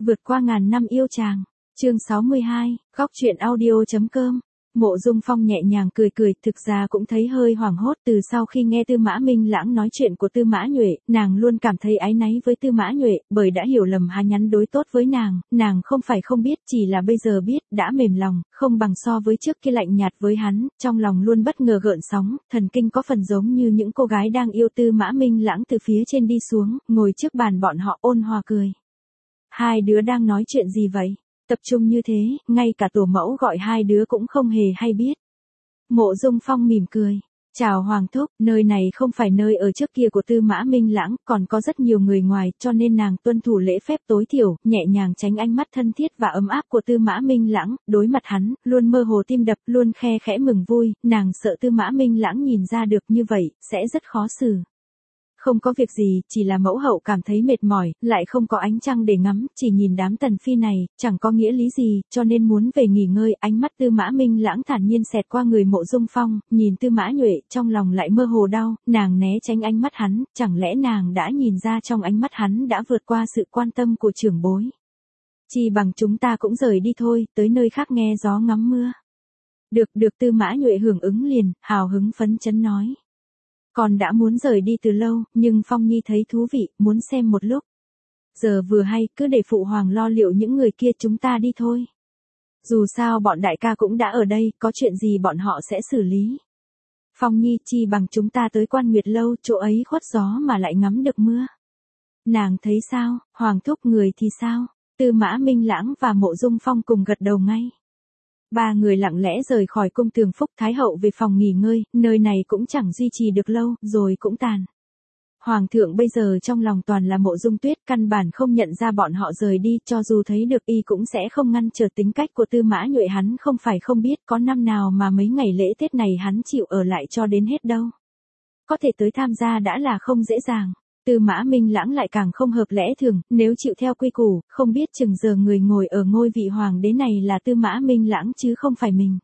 Vượt qua ngàn năm yêu chàng. Chương 62, góc truyện audio.com. Mộ Dung Phong nhẹ nhàng cười cười, thực ra cũng thấy hơi hoảng hốt từ sau khi nghe Tư Mã Minh Lãng nói chuyện của Tư Mã Nhuệ, nàng luôn cảm thấy áy náy với Tư Mã Nhuệ, bởi đã hiểu lầm hắn nhắn đối tốt với nàng không phải không biết, chỉ là bây giờ biết, đã mềm lòng, không bằng so với trước kia lạnh nhạt với hắn, trong lòng luôn bất ngờ gợn sóng, thần kinh có phần giống như những cô gái đang yêu Tư Mã Minh Lãng từ phía trên đi xuống, ngồi trước bàn bọn họ ôn hòa cười. Hai đứa đang nói chuyện gì vậy? Tập trung như thế, ngay cả tổ mẫu gọi hai đứa cũng không hề hay biết. Mộ Dung Phong mỉm cười. Chào Hoàng thúc, nơi này không phải nơi ở trước kia của Tư Mã Minh Lãng, còn có rất nhiều người ngoài, cho nên nàng tuân thủ lễ phép tối thiểu, nhẹ nhàng tránh ánh mắt thân thiết và ấm áp của Tư Mã Minh Lãng, đối mặt hắn, luôn mơ hồ tim đập, luôn khe khẽ mừng vui, nàng sợ Tư Mã Minh Lãng nhìn ra được như vậy, sẽ rất khó xử. Không có việc gì, chỉ là mẫu hậu cảm thấy mệt mỏi, lại không có ánh trăng để ngắm, chỉ nhìn đám tần phi này, chẳng có nghĩa lý gì, cho nên muốn về nghỉ ngơi. Ánh mắt Tư Mã Minh Lãng thản nhiên xẹt qua người Mộ Dung Phong, nhìn Tư Mã Nhuệ, trong lòng lại mơ hồ đau, nàng né tránh ánh mắt hắn, chẳng lẽ nàng đã nhìn ra trong ánh mắt hắn đã vượt qua sự quan tâm của trưởng bối. Chỉ bằng chúng ta cũng rời đi thôi, tới nơi khác nghe gió ngắm mưa. Được Tư Mã Nhuệ hưởng ứng liền, hào hứng phấn chấn nói. Còn đã muốn rời đi từ lâu, nhưng Phong Nhi thấy thú vị, muốn xem một lúc. Giờ vừa hay, cứ để phụ hoàng lo liệu những người kia, chúng ta đi thôi. Dù sao bọn đại ca cũng đã ở đây, có chuyện gì bọn họ sẽ xử lý. Phong Nhi, chi bằng chúng ta tới Quan Nguyệt Lâu, chỗ ấy khuất gió mà lại ngắm được mưa. Nàng thấy sao, Hoàng thúc người thì sao? Tư Mã Minh Lãng và Mộ Dung Phong cùng gật đầu ngay. Ba người lặng lẽ rời khỏi cung Tường Phúc Thái hậu về phòng nghỉ ngơi, nơi này cũng chẳng duy trì được lâu, rồi cũng tàn. Hoàng thượng bây giờ trong lòng toàn là Mộ Dung Tuyết, căn bản không nhận ra bọn họ rời đi, cho dù thấy được y cũng sẽ không ngăn trở tính cách của Tư Mã Nhuệ, hắn không phải không biết, có năm nào mà mấy ngày lễ Tết này hắn chịu ở lại cho đến hết đâu. Có thể tới tham gia đã là không dễ dàng. Tư Mã Minh Lãng lại càng không hợp lẽ thường, nếu chịu theo quy củ, không biết chừng giờ người ngồi ở ngôi vị hoàng đế này là Tư Mã Minh Lãng chứ không phải mình.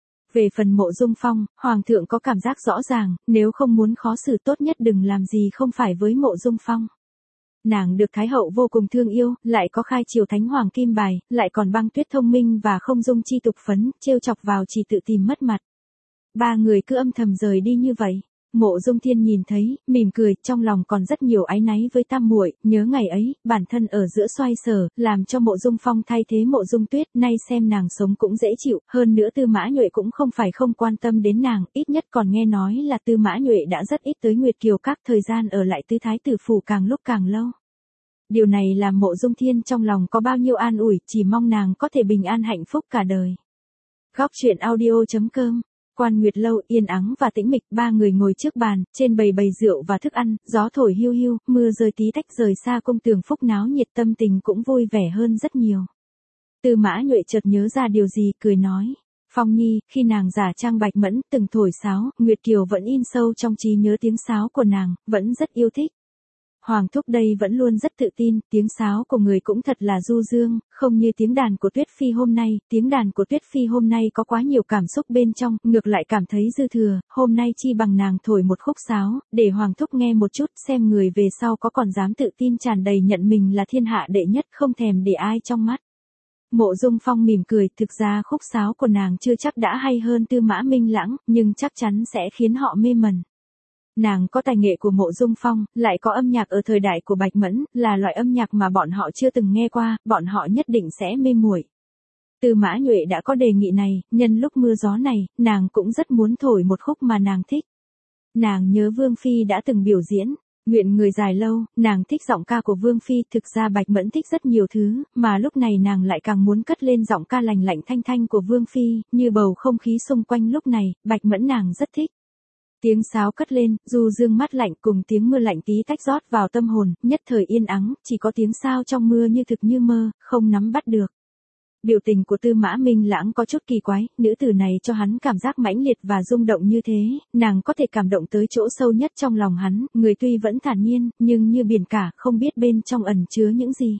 Về phần Mộ Dung Phong, Hoàng thượng có cảm giác rõ ràng, nếu không muốn khó xử tốt nhất đừng làm gì không phải với Mộ Dung Phong. Nàng được Thái hậu vô cùng thương yêu, lại có khai triều Thánh Hoàng Kim Bài, lại còn Băng Tuyết thông minh và không dung chi tục phấn, trêu chọc vào chỉ tự tìm mất mặt. Ba người cứ âm thầm rời đi như vậy. Mộ Dung Thiên nhìn thấy, mỉm cười, trong lòng còn rất nhiều áy náy với tam muội, nhớ ngày ấy, bản thân ở giữa xoay sở, làm cho Mộ Dung Phong thay thế Mộ Dung Tuyết, nay xem nàng sống cũng dễ chịu, hơn nữa Tư Mã Nhuệ cũng không phải không quan tâm đến nàng, ít nhất còn nghe nói là Tư Mã Nhuệ đã rất ít tới Nguyệt Kiều các, thời gian ở lại Tư Thái tử phủ càng lúc càng lâu. Điều này làm Mộ Dung Thiên trong lòng có bao nhiêu an ủi, chỉ mong nàng có thể bình an hạnh phúc cả đời. Góc truyện audio.com. Quan Nguyệt Lâu yên ắng và tĩnh mịch, ba người ngồi trước bàn, trên bày rượu và thức ăn, gió thổi hiu hiu, mưa rơi tí tách, rời xa cung Tường Phúc náo nhiệt, tâm tình cũng vui vẻ hơn rất nhiều. Tư Mã Nhuệ chợt nhớ ra điều gì, cười nói. Phong Nhi, khi nàng giả trang Bạch Mẫn, từng thổi sáo, Nguyệt Kiều vẫn in sâu trong trí nhớ tiếng sáo của nàng, vẫn rất yêu thích. Hoàng thúc đây vẫn luôn rất tự tin, tiếng sáo của người cũng thật là du dương, không như tiếng đàn của Tuyết Phi hôm nay, tiếng đàn của Tuyết Phi hôm nay có quá nhiều cảm xúc bên trong, ngược lại cảm thấy dư thừa, hôm nay chi bằng nàng thổi một khúc sáo, để Hoàng thúc nghe một chút, xem người về sau có còn dám tự tin tràn đầy nhận mình là thiên hạ đệ nhất, không thèm để ai trong mắt. Mộ Dung Phong mỉm cười, thực ra khúc sáo của nàng chưa chắc đã hay hơn Tư Mã Minh Lãng, nhưng chắc chắn sẽ khiến họ mê mẩn. Nàng có tài nghệ của Mộ Dung Phong, lại có âm nhạc ở thời đại của Bạch Mẫn, là loại âm nhạc mà bọn họ chưa từng nghe qua, bọn họ nhất định sẽ mê muội. Tư Mã Nhuệ đã có đề nghị này, nhân lúc mưa gió này, nàng cũng rất muốn thổi một khúc mà nàng thích. Nàng nhớ Vương Phi đã từng biểu diễn, Nguyện Người Dài Lâu, nàng thích giọng ca của Vương Phi, thực ra Bạch Mẫn thích rất nhiều thứ, mà lúc này nàng lại càng muốn cất lên giọng ca lành lạnh thanh thanh của Vương Phi, như bầu không khí xung quanh lúc này, Bạch Mẫn nàng rất thích. Tiếng sáo cất lên, du dương mát lạnh cùng tiếng mưa lạnh tí tách rót vào tâm hồn, nhất thời yên ắng, chỉ có tiếng sao trong mưa như thực như mơ, không nắm bắt được. Biểu tình của Tư Mã Minh Lãng có chút kỳ quái, nữ tử này cho hắn cảm giác mãnh liệt và rung động như thế, nàng có thể cảm động tới chỗ sâu nhất trong lòng hắn, người tuy vẫn thản nhiên, nhưng như biển cả, không biết bên trong ẩn chứa những gì.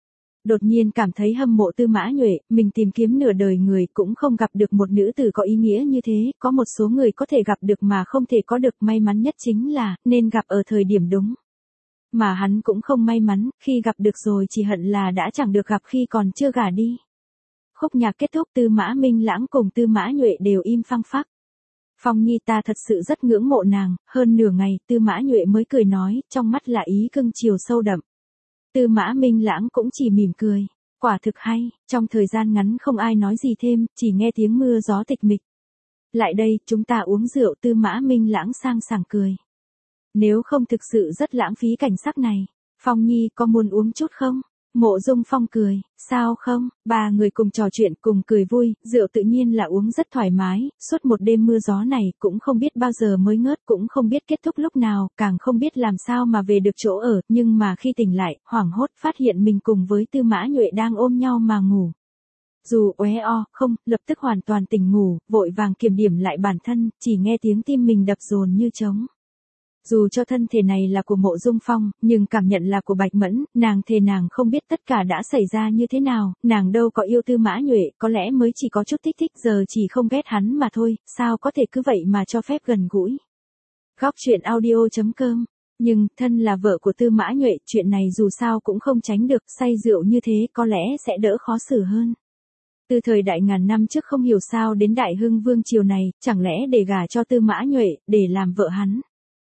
Đột nhiên cảm thấy hâm mộ Tư Mã Nhuệ, mình tìm kiếm nửa đời người cũng không gặp được một nữ tử có ý nghĩa như thế, có một số người có thể gặp được mà không thể có được, may mắn nhất chính là, nên gặp ở thời điểm đúng. Mà hắn cũng không may mắn, khi gặp được rồi chỉ hận là đã chẳng được gặp khi còn chưa gả đi. Khúc nhạc kết thúc, Tư Mã Minh Lãng cùng Tư Mã Nhuệ đều im phăng phắc. Phong Nhi, ta thật sự rất ngưỡng mộ nàng. Hơn nửa ngày, Tư Mã Nhuệ mới cười nói, trong mắt là ý cưng chiều sâu đậm. Tư Mã Minh Lãng cũng chỉ mỉm cười. Quả thực hay. Trong thời gian ngắn không ai nói gì thêm, chỉ nghe tiếng mưa gió tịch mịch. Lại đây, chúng ta uống rượu. Tư Mã Minh Lãng sang sảng cười. Nếu không thực sự rất lãng phí cảnh sắc này. Phong Nhi có muốn uống chút không? Mộ Dung Phong cười, sao không? Ba người cùng trò chuyện, cùng cười vui, rượu tự nhiên là uống rất thoải mái, suốt một đêm mưa gió này cũng không biết bao giờ mới ngớt, cũng không biết kết thúc lúc nào, càng không biết làm sao mà về được chỗ ở, nhưng mà khi tỉnh lại, hoảng hốt phát hiện mình cùng với Tư Mã Nhuệ đang ôm nhau mà ngủ. Dù uế o, không, lập tức hoàn toàn tỉnh ngủ, vội vàng kiểm điểm lại bản thân, chỉ nghe tiếng tim mình đập dồn như trống. Dù cho thân thể này là của Mộ Dung Phong, nhưng cảm nhận là của Bạch Mẫn, nàng thề nàng không biết tất cả đã xảy ra như thế nào, nàng đâu có yêu Tư Mã Nhuệ, có lẽ mới chỉ có chút thích giờ chỉ không ghét hắn mà thôi, sao có thể cứ vậy mà cho phép gần gũi. Góc truyện audio.com. Nhưng, thân là vợ của Tư Mã Nhuệ, chuyện này dù sao cũng không tránh được, say rượu như thế có lẽ sẽ đỡ khó xử hơn. Từ thời đại ngàn năm trước không hiểu sao đến Đại Hưng Vương triều này, chẳng lẽ để gả cho Tư Mã Nhuệ, để làm vợ hắn.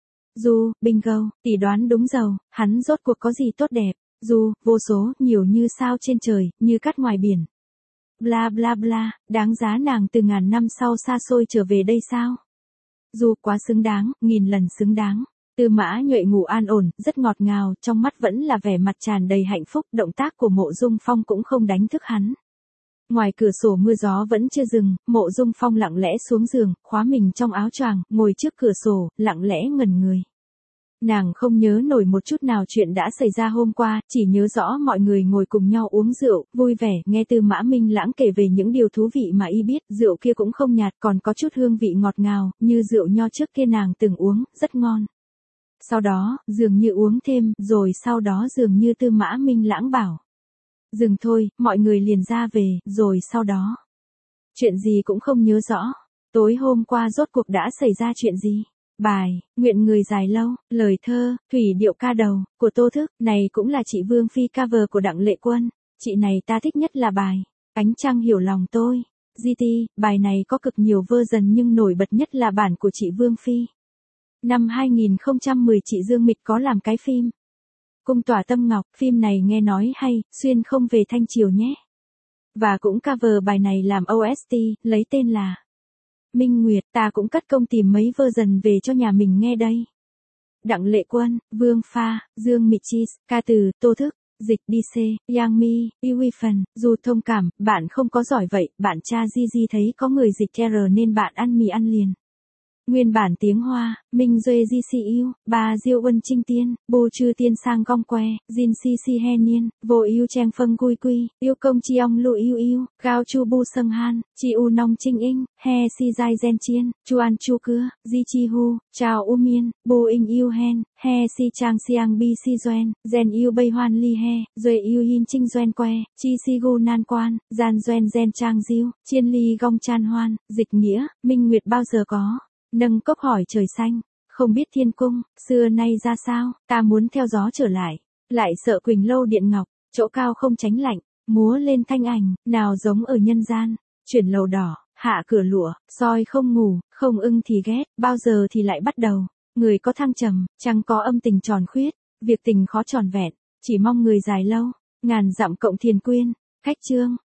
Bingo, tỷ đoán đúng giàu, hắn rốt cuộc có gì tốt đẹp, vô số, nhiều như sao trên trời, như cát ngoài biển. Bla bla bla, đáng giá nàng từ ngàn năm sau xa xôi trở về đây sao? Quá xứng đáng, nghìn lần xứng đáng. Tư Mã Nhuệ ngủ an ổn, rất ngọt ngào, trong mắt vẫn là vẻ mặt tràn đầy hạnh phúc, động tác của Mộ Dung Phong cũng không đánh thức hắn. Ngoài cửa sổ mưa gió vẫn chưa dừng, Mộ Dung Phong lặng lẽ xuống giường, khóa mình trong áo choàng, ngồi trước cửa sổ, lặng lẽ ngẩn người. Nàng không nhớ nổi một chút nào chuyện đã xảy ra hôm qua, chỉ nhớ rõ mọi người ngồi cùng nhau uống rượu, vui vẻ, nghe Tư Mã Minh Lãng kể về những điều thú vị mà y biết, rượu kia cũng không nhạt, còn có chút hương vị ngọt ngào, như rượu nho trước kia nàng từng uống, rất ngon. Sau đó, dường như uống thêm, rồi sau đó dường như Tư Mã Minh Lãng bảo. Dừng thôi, mọi người liền ra về, rồi sau đó. Chuyện gì cũng không nhớ rõ. Tối hôm qua rốt cuộc đã xảy ra chuyện gì? Bài, nguyện người dài lâu, lời thơ, thủy điệu ca đầu, của Tô Thức, này cũng là chị Vương Phi cover của Đặng Lệ Quân. Chị này ta thích nhất là bài, Ánh Trăng Hiểu Lòng Tôi. GT, bài này có cực nhiều version nhưng nổi bật nhất là bản của chị Vương Phi. Năm 2010 chị Dương Mịch có làm cái phim Cung Tỏa Tâm Ngọc, phim này nghe nói hay, xuyên không về Thanh Triều nhé. Và cũng cover bài này làm OST, lấy tên là Minh Nguyệt, ta cũng cất công tìm mấy version về cho nhà mình nghe đây. Đặng Lệ Quân, Vương Pha, Dương Mịch Chi, ca từ, Tô Thức, dịch DC, Yang Mi, Yui Phần, dù thông cảm, bạn không có giỏi vậy, bạn cha Gigi thấy có người dịch error nên bạn ăn mì ăn liền. Nguyên bản tiếng Hoa, Minh Duê Di Si Yêu, Ba Diêu Uân Trinh Tiên, Bù Trư Tiên Sang Gong Que, Jin Si Si He Niên, Vô Yêu Trang Phân Gui Quy, Yêu Công Chi Ong Lu Yêu Yêu, Gao Chu Bu Sâng Han, Chi U Nong Trinh Inh, He Si Giai Gen Chiên, Chuan Chu Cưa, Di Chi Hu, Chao U Miên, Bù Ing Yêu Hen, He Si Trang Siang Bi Si Doen, Gen Yêu Bay Hoan Li He, Duê Yêu Hin Trinh Doen Que, Chi Si Gu Nan Quan, Gian Doen Gen Trang Diêu, Chiên Ly Gong Chan Hoan, dịch nghĩa, Minh Nguyệt bao giờ có. Nâng cốc hỏi trời xanh, không biết thiên cung, xưa nay ra sao, ta muốn theo gió trở lại sợ Quỳnh Lâu Điện Ngọc, chỗ cao không tránh lạnh, múa lên thanh ảnh, nào giống ở nhân gian, chuyển lầu đỏ, hạ cửa lụa, soi không ngủ, không ưng thì ghét, bao giờ thì lại bắt đầu, người có thăng trầm, chẳng có âm tình tròn khuyết, việc tình khó tròn vẹn, chỉ mong người dài lâu, ngàn dặm cộng thiền quyên, khách chương,